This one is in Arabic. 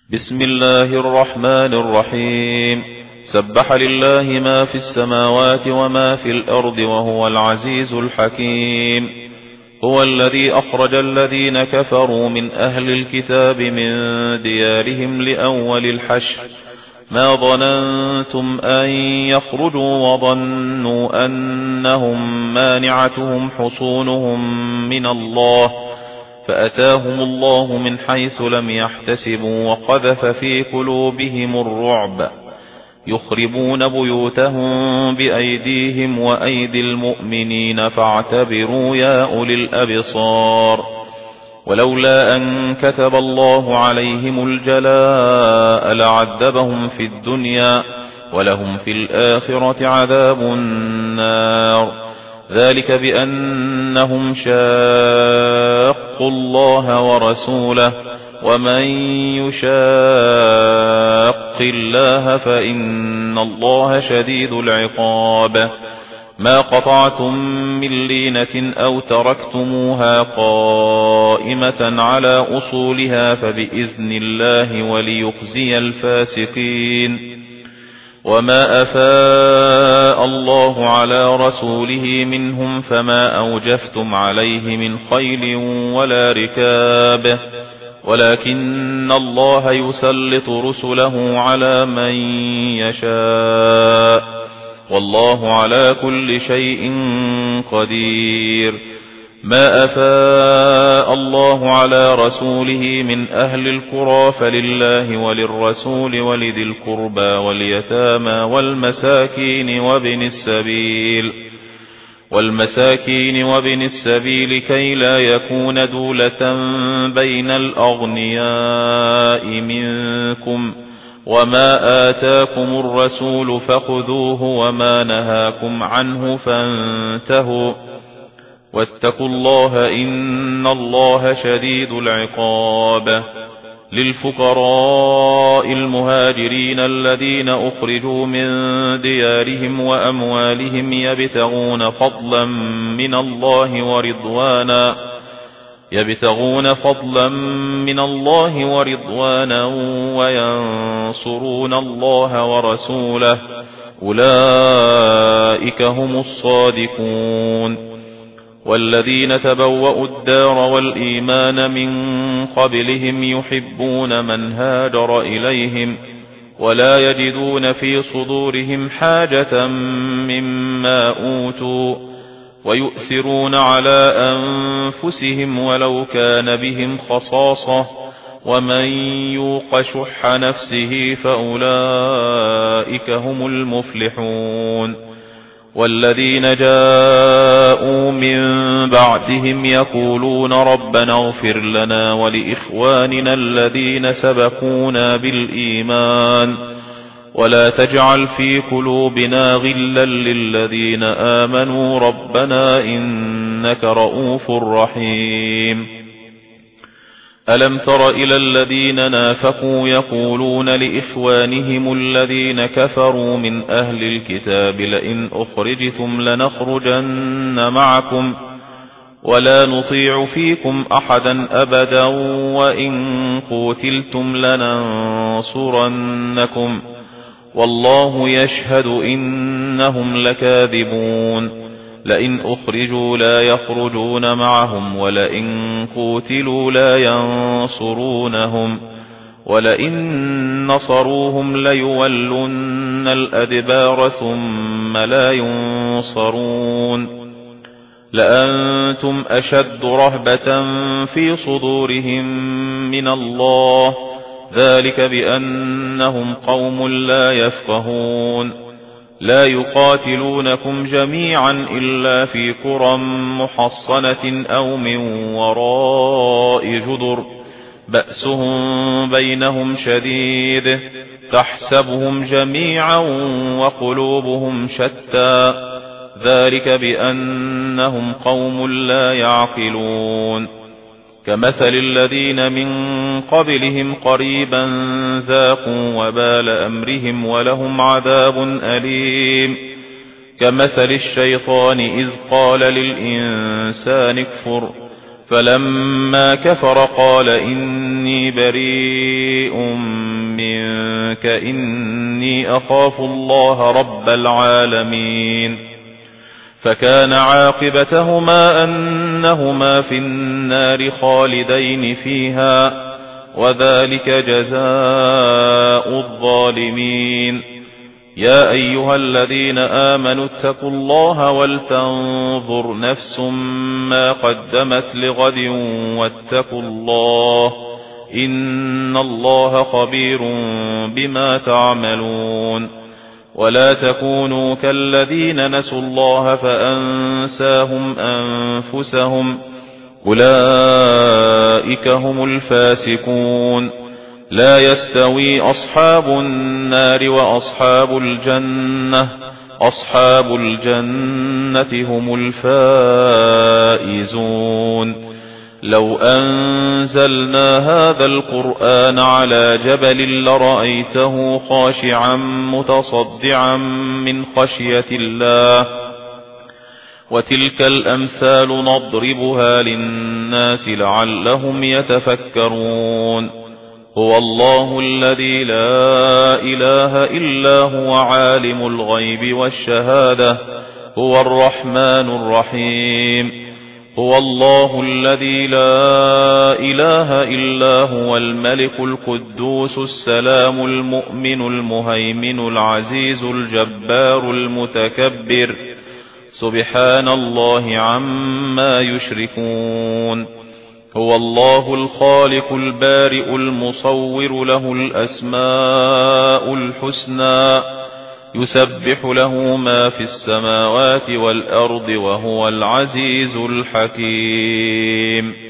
بسم الله الرحمن الرحيم. سبح لله ما في السماوات وما في الأرض وهو العزيز الحكيم. هو الذي أخرج الذين كفروا من أهل الكتاب من ديارهم لأول الحشر ما ظننتم أن يخرجوا وظنوا أنهم مانعتهم حصونهم من الله فأتاهم الله من حيث لم يحتسبوا وقذف في قلوبهم الرعب يخربون بيوتهم بأيديهم وأيدي المؤمنين فاعتبروا يا أولي الأبصار. ولولا أن كتب الله عليهم الجلاء لعذبهم في الدنيا ولهم في الآخرة عذاب النار. ذلك بأنهم شاقوا الله ورسوله ومن يشاق الله فإن الله شديد العقاب. ما قطعتم من لينة أو تركتموها قائمة على أصولها فبإذن الله وليخزي الفاسقين. وما أفاء الله على رسوله منهم فما أوجفتم عليه من خيل ولا ركاب ولكن الله يسلط رسله على من يشاء والله على كل شيء قدير. ما أفاء الله على رسوله من أهل القرى فلله وللرسول ولذي القربى واليتامى والمساكين وابن السبيل كي لا يكون دولة بين الأغنياء منكم. وما آتاكم الرسول فخذوه وما نهاكم عنه فانتهوا واتقوا الله إن الله شديد العقاب. للفقراء المهاجرين الذين أخرجوا من ديارهم وأموالهم يبتغون فضلا من الله ورضوانا وينصرون الله ورسوله أولئك هم الصادقون. والذين تبوأوا الدار والإيمان من قبلهم يحبون من هاجر إليهم ولا يجدون في صدورهم حاجة مما أوتوا ويؤثرون على أنفسهم ولو كان بهم خصاصة ومن يوق شح نفسه فأولئك هم المفلحون. والذين جاءوا من بعدهم يقولون ربنا اغفر لنا ولإخواننا الذين سبقونا بالإيمان ولا تجعل في قلوبنا غلا للذين آمنوا ربنا إنك رؤوف رحيم. ألم تر إلى الذين نافقوا يقولون لإخوانهم الذين كفروا من أهل الكتاب لئن أخرجتم لنخرجن معكم ولا نطيع فيكم أحدا أبدا وإن قوتلتم لننصرنكم والله يشهد إنهم لكاذبون. لئن أخرجوا لا يخرجون معهم ولئن قوتلوا لا ينصرونهم ولئن نصروهم ليولن الأدبار ثم لا ينصرون. لأنتم أشد رهبة في صدورهم من الله ذلك بأنهم قوم لا يفقهون. لا يقاتلونكم جميعا إلا في قرى محصنة أو من وراء جدر بأسهم بينهم شديد تحسبهم جميعا وقلوبهم شتى ذلك بأنهم قوم لا يعقلون. كمثل الذين من قبلهم قريبا ذاقوا وبال أمرهم ولهم عذاب أليم. كمثل الشيطان إذ قال للإنسان اكفر فلما كفر قال إني بريء منك إني أخاف الله رب العالمين. فكان عاقبتهما أنهما في النار خالدين فيها، وذلك جزاء الظالمين. يا أيها الذين آمنوا اتقوا الله ولتنظر نفس ما قدمت لغد واتقوا الله إن الله خبير بما تعملون. ولا تكونوا كالذين نسوا الله فأنساهم أنفسهم أولئك هم الفاسقون. لا يستوي أصحاب النار وأصحاب الجنة أصحاب الجنة هم الفائزون. لو أنزلنا هذا القرآن على جبل لرأيته خاشعا متصدعا من خشية الله. وتلك الأمثال نضربها للناس لعلهم يتفكرون. هو الله الذي لا إله إلا هو عالم الغيب والشهادة هو الرحمن الرحيم. هو الله الذي لا إله إلا هو الملك القدوس السلام المؤمن المهيمن العزيز الجبار المتكبر سبحان الله عما يشركون. هو الله الخالق البارئ المصور له الأسماء الحسنى يسبح له ما في السماوات والأرض وهو العزيز الحكيم.